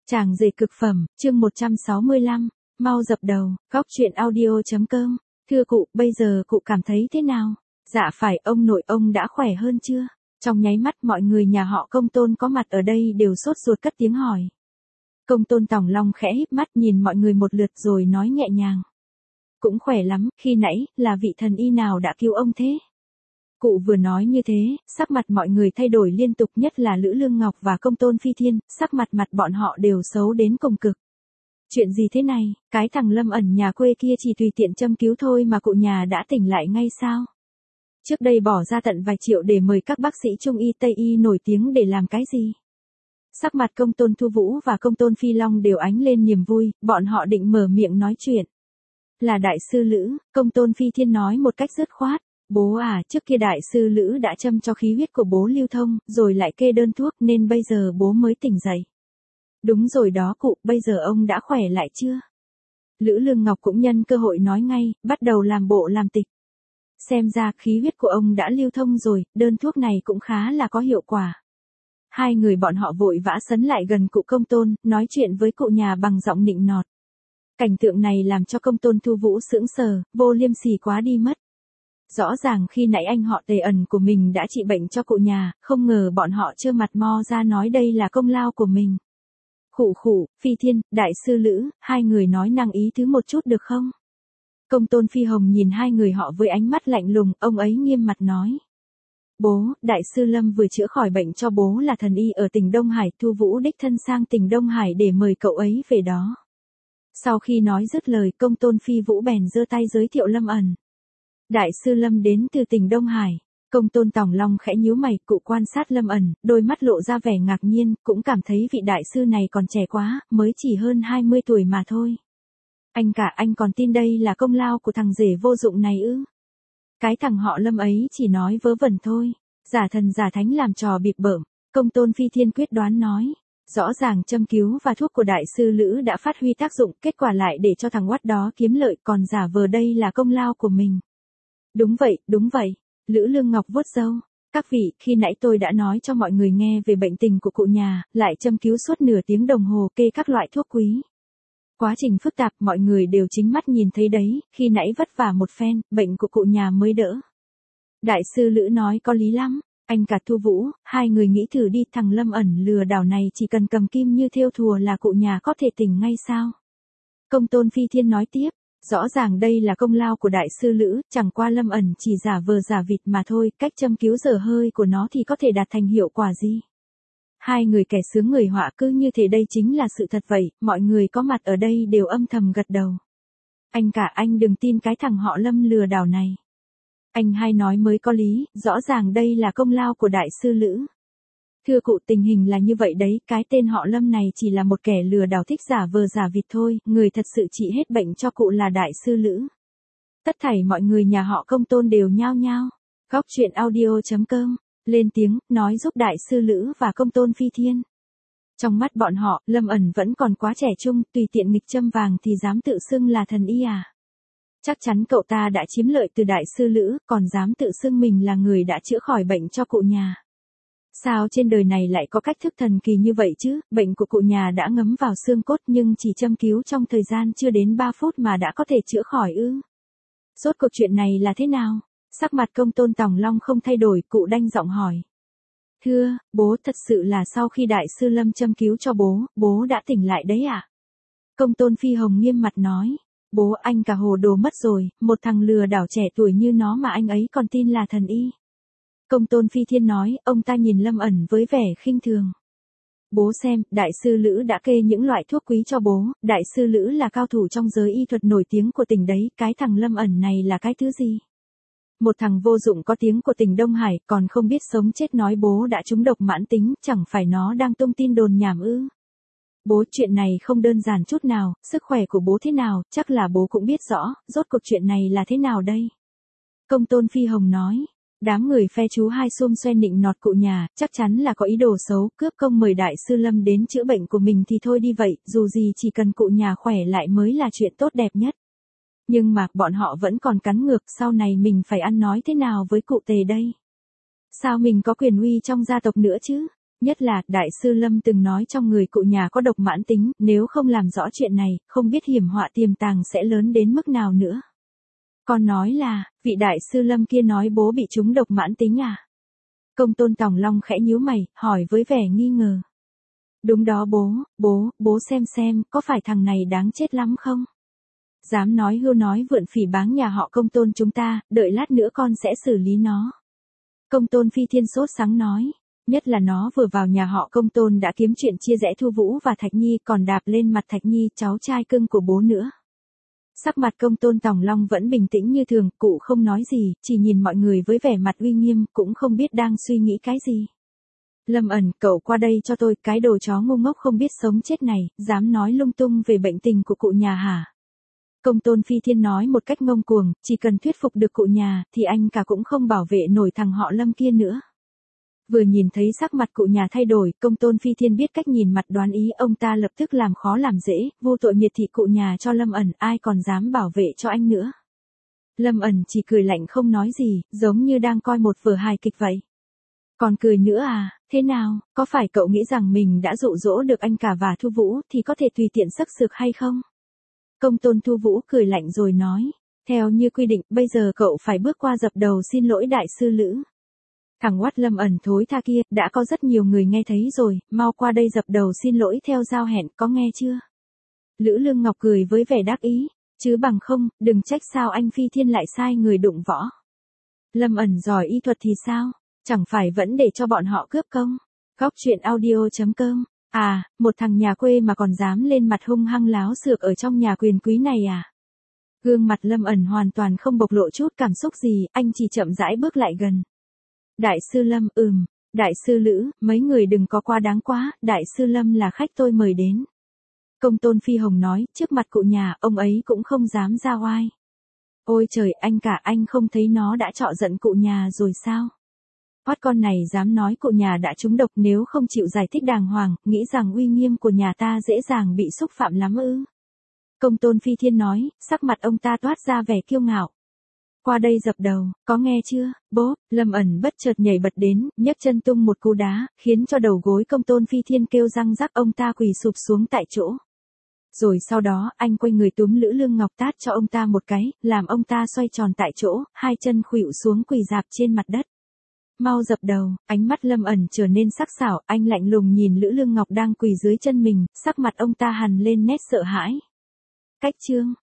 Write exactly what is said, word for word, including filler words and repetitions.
Chàng rể cực phẩm, chương một trăm sáu mươi lăm, mau dập đầu, góc truyện audio.com. Thưa cụ, bây giờ cụ cảm thấy thế nào? Dạ phải, ông nội ông đã khỏe hơn chưa? Trong nháy mắt mọi người nhà họ Công Tôn có mặt ở đây đều sốt ruột cất tiếng hỏi. Công Tôn Tòng Long khẽ híp mắt nhìn mọi người một lượt rồi nói nhẹ nhàng. Cũng khỏe lắm, khi nãy, là vị thần y nào đã cứu ông thế? Cụ vừa nói như thế, sắc mặt mọi người thay đổi liên tục, nhất là Lữ Lương Ngọc và Công Tôn Phi Thiên, sắc mặt mặt bọn họ đều xấu đến cùng cực. Chuyện gì thế này, cái thằng Lâm Ẩn nhà quê kia chỉ tùy tiện châm cứu thôi mà cụ nhà đã tỉnh lại ngay sao? Trước đây bỏ ra tận vài triệu để mời các bác sĩ Trung y Tây y nổi tiếng để làm cái gì? Sắc mặt Công Tôn Thu Vũ và Công Tôn Phi Long đều ánh lên niềm vui, bọn họ định mở miệng nói chuyện. Là đại sư Lữ, Công Tôn Phi Thiên nói một cách dứt khoát. Bố à, trước kia đại sư Lữ đã châm cho khí huyết của bố lưu thông, rồi lại kê đơn thuốc nên bây giờ bố mới tỉnh dậy. Đúng rồi đó cụ, bây giờ ông đã khỏe lại chưa? Lữ Lương Ngọc cũng nhân cơ hội nói ngay, bắt đầu làm bộ làm tịch. Xem ra khí huyết của ông đã lưu thông rồi, đơn thuốc này cũng khá là có hiệu quả. Hai người bọn họ vội vã sấn lại gần cụ Công Tôn, nói chuyện với cụ nhà bằng giọng nịnh nọt. Cảnh tượng này làm cho Công Tôn Thu Vũ sững sờ, vô liêm sỉ quá đi mất. Rõ ràng khi nãy anh họ Tề Ẩn của mình đã trị bệnh cho cụ nhà, không ngờ bọn họ trơ mặt mo ra nói đây là công lao của mình. Khụ khụ, Phi Thiên, đại sư Lữ, hai người nói năng ý thứ một chút được không? Công Tôn Phi Hồng nhìn hai người họ với ánh mắt lạnh lùng, ông ấy nghiêm mặt nói. Bố, đại sư Lâm vừa chữa khỏi bệnh cho bố là thần y ở tỉnh Đông Hải, Thu Vũ đích thân sang tỉnh Đông Hải để mời cậu ấy về đó. Sau khi nói dứt lời, Công Tôn Phi Vũ bèn giơ tay giới thiệu Lâm Ẩn. Đại sư Lâm đến từ tỉnh Đông Hải. Công Tôn Tòng Long khẽ nhíu mày, cụ quan sát Lâm Ẩn, đôi mắt lộ ra vẻ ngạc nhiên, cũng cảm thấy vị đại sư này còn trẻ quá, mới chỉ hơn hai mươi tuổi mà thôi. Anh cả, anh còn tin đây là công lao của thằng rể vô dụng này ư? Cái thằng họ Lâm ấy chỉ nói vớ vẩn thôi, giả thần giả thánh làm trò bịp bợm. Công Tôn Phi Thiên quyết đoán nói. Rõ ràng châm cứu và thuốc của đại sư Lữ đã phát huy tác dụng, kết quả lại để cho thằng oắt đó kiếm lợi, còn giả vờ đây là công lao của mình. Đúng vậy, đúng vậy. Lữ Lương Ngọc vuốt râu. Các vị, khi nãy tôi đã nói cho mọi người nghe về bệnh tình của cụ nhà, lại châm cứu suốt nửa tiếng đồng hồ kê các loại thuốc quý. Quá trình phức tạp mọi người đều chính mắt nhìn thấy đấy, khi nãy vất vả một phen, bệnh của cụ nhà mới đỡ. Đại sư Lữ nói có lý lắm, anh cả Thu Vũ, hai người nghĩ thử đi, thằng Lâm Ẩn lừa đảo này chỉ cần cầm kim như thêu thùa là cụ nhà có thể tỉnh ngay sao? Công Tôn Phi Thiên nói tiếp. Rõ ràng đây là công lao của đại sư Lữ, chẳng qua Lâm Ẩn chỉ giả vờ giả vịt mà thôi, cách châm cứu dở hơi của nó thì có thể đạt thành hiệu quả gì. Hai người kẻ sướng người họa cứ như thế, đây chính là sự thật vậy, mọi người có mặt ở đây đều âm thầm gật đầu. Anh cả, anh đừng tin cái thằng họ Lâm lừa đảo này. Anh hai nói mới có lý, rõ ràng đây là công lao của đại sư Lữ. Thưa cụ, tình hình là như vậy đấy, cái tên họ Lâm này chỉ là một kẻ lừa đảo thích giả vờ giả vịt thôi, người thật sự trị hết bệnh cho cụ là đại sư Lữ. Tất thảy mọi người nhà họ Công Tôn đều nhao nhao. Góc truyện audio.com, lên tiếng, nói giúp đại sư Lữ và Công Tôn Phi Thiên. Trong mắt bọn họ, Lâm Ẩn vẫn còn quá trẻ trung, tùy tiện nghịch châm vàng thì dám tự xưng là thần y à. Chắc chắn cậu ta đã chiếm lợi từ đại sư Lữ, còn dám tự xưng mình là người đã chữa khỏi bệnh cho cụ nhà. Sao trên đời này lại có cách thức thần kỳ như vậy chứ, bệnh của cụ nhà đã ngấm vào xương cốt nhưng chỉ châm cứu trong thời gian chưa đến ba phút mà đã có thể chữa khỏi ư. Rốt cuộc chuyện này là thế nào? Sắc mặt Công Tôn Tòng Long không thay đổi, cụ đanh giọng hỏi. Thưa, bố, thật sự là sau khi đại sư Lâm châm cứu cho bố, bố đã tỉnh lại đấy ạ. À? Công Tôn Phi Hồng nghiêm mặt nói. Bố, anh cả hồ đồ mất rồi, một thằng lừa đảo trẻ tuổi như nó mà anh ấy còn tin là thần y. Công Tôn Phi Thiên nói, ông ta nhìn Lâm Ẩn với vẻ khinh thường. Bố xem, đại sư Lữ đã kê những loại thuốc quý cho bố, đại sư Lữ là cao thủ trong giới y thuật nổi tiếng của tỉnh đấy, cái thằng Lâm Ẩn này là cái thứ gì? Một thằng vô dụng có tiếng của tỉnh Đông Hải, còn không biết sống chết nói bố đã trúng độc mãn tính, chẳng phải nó đang tung tin đồn nhảm ư? Bố, chuyện này không đơn giản chút nào, sức khỏe của bố thế nào, chắc là bố cũng biết rõ, rốt cuộc chuyện này là thế nào đây? Công Tôn Phi Hồng nói. Đám người phe chú hai xum xoe nịnh nọt cụ nhà, chắc chắn là có ý đồ xấu, cướp công mời đại sư Lâm đến chữa bệnh của mình thì thôi đi vậy, dù gì chỉ cần cụ nhà khỏe lại mới là chuyện tốt đẹp nhất. Nhưng mà, bọn họ vẫn còn cắn ngược, sau này mình phải ăn nói thế nào với cụ Tề đây? Sao mình có quyền uy trong gia tộc nữa chứ? Nhất là, Đại sư Lâm từng nói trong người cụ nhà có độc mãn tính, nếu không làm rõ chuyện này, không biết hiểm họa tiềm tàng sẽ lớn đến mức nào nữa. Con nói là, vị Đại sư Lâm kia nói bố bị trúng độc mãn tính à? Công tôn Tòng Long khẽ nhíu mày, hỏi với vẻ nghi ngờ. Đúng đó bố, bố, bố xem xem, có phải thằng này đáng chết lắm không? Dám nói hưu nói vượn phỉ báng nhà họ Công tôn chúng ta, đợi lát nữa con sẽ xử lý nó. Công tôn Phi Thiên sốt sắng nói, nhất là nó vừa vào nhà họ Công tôn đã kiếm chuyện chia rẽ Thu Vũ và Thạch Nhi, còn đạp lên mặt Thạch Nhi, cháu trai cưng của bố nữa. Sắc mặt Công tôn Tòng Long vẫn bình tĩnh như thường, cụ không nói gì, chỉ nhìn mọi người với vẻ mặt uy nghiêm, cũng không biết đang suy nghĩ cái gì. Lâm Ẩn, cậu qua đây cho tôi, cái đồ chó ngu ngốc không biết sống chết này, dám nói lung tung về bệnh tình của cụ nhà hả? Công tôn Phi Thiên nói một cách ngông cuồng, chỉ cần thuyết phục được cụ nhà, thì anh cả cũng không bảo vệ nổi thằng họ Lâm kia nữa. Vừa nhìn thấy sắc mặt cụ nhà thay đổi, Công tôn Phi Thiên biết cách nhìn mặt đoán ý, ông ta lập tức làm khó làm dễ, vô tội miệt thị cụ nhà cho Lâm Ẩn, ai còn dám bảo vệ cho anh nữa. Lâm Ẩn chỉ cười lạnh không nói gì, giống như đang coi một vở hài kịch vậy. Còn cười nữa à, thế nào, có phải cậu nghĩ rằng mình đã dụ dỗ được anh cả và Thu Vũ thì có thể tùy tiện sắc sược hay không? Công tôn Thu Vũ cười lạnh rồi nói, theo như quy định, bây giờ cậu phải bước qua dập đầu xin lỗi Đại sư Lữ. Thằng oát Lâm Ẩn thối tha kia, đã có rất nhiều người nghe thấy rồi, mau qua đây dập đầu xin lỗi theo giao hẹn, có nghe chưa? Lữ Lương Ngọc cười với vẻ đắc ý, chứ bằng không, đừng trách sao anh Phi Thiên lại sai người đụng võ. Lâm Ẩn giỏi y thuật thì sao? Chẳng phải vẫn để cho bọn họ cướp công. Góc truyện audio chấm com. À, một thằng nhà quê mà còn dám lên mặt hung hăng láo xược ở trong nhà quyền quý này à? Gương mặt Lâm Ẩn hoàn toàn không bộc lộ chút cảm xúc gì, anh chỉ chậm rãi bước lại gần. Đại sư Lâm, ừm, Đại sư Lữ, mấy người đừng có quá đáng quá, Đại sư Lâm là khách tôi mời đến. Công tôn Phi Hồng nói, trước mặt cụ nhà, ông ấy cũng không dám ra oai. Ôi trời, anh cả anh không thấy nó đã trọ giận cụ nhà rồi sao? Hót con này dám nói cụ nhà đã trúng độc, nếu không chịu giải thích đàng hoàng, nghĩ rằng uy nghiêm của nhà ta dễ dàng bị xúc phạm lắm ư? Công tôn Phi Thiên nói, sắc mặt ông ta toát ra vẻ kiêu ngạo. Qua đây dập đầu, có nghe chưa, bố? Lâm Ẩn bất chợt nhảy bật đến, nhấc chân tung một cú đá, khiến cho đầu gối Công tôn Phi Thiên kêu răng rắc, ông ta quỳ sụp xuống tại chỗ. Rồi sau đó, anh quay người túm Lữ Lương Ngọc tát cho ông ta một cái, làm ông ta xoay tròn tại chỗ, hai chân khuỵu xuống quỳ rạp trên mặt đất. Mau dập đầu, ánh mắt Lâm Ẩn trở nên sắc sảo, anh lạnh lùng nhìn Lữ Lương Ngọc đang quỳ dưới chân mình, sắc mặt ông ta hằn lên nét sợ hãi. Cách chương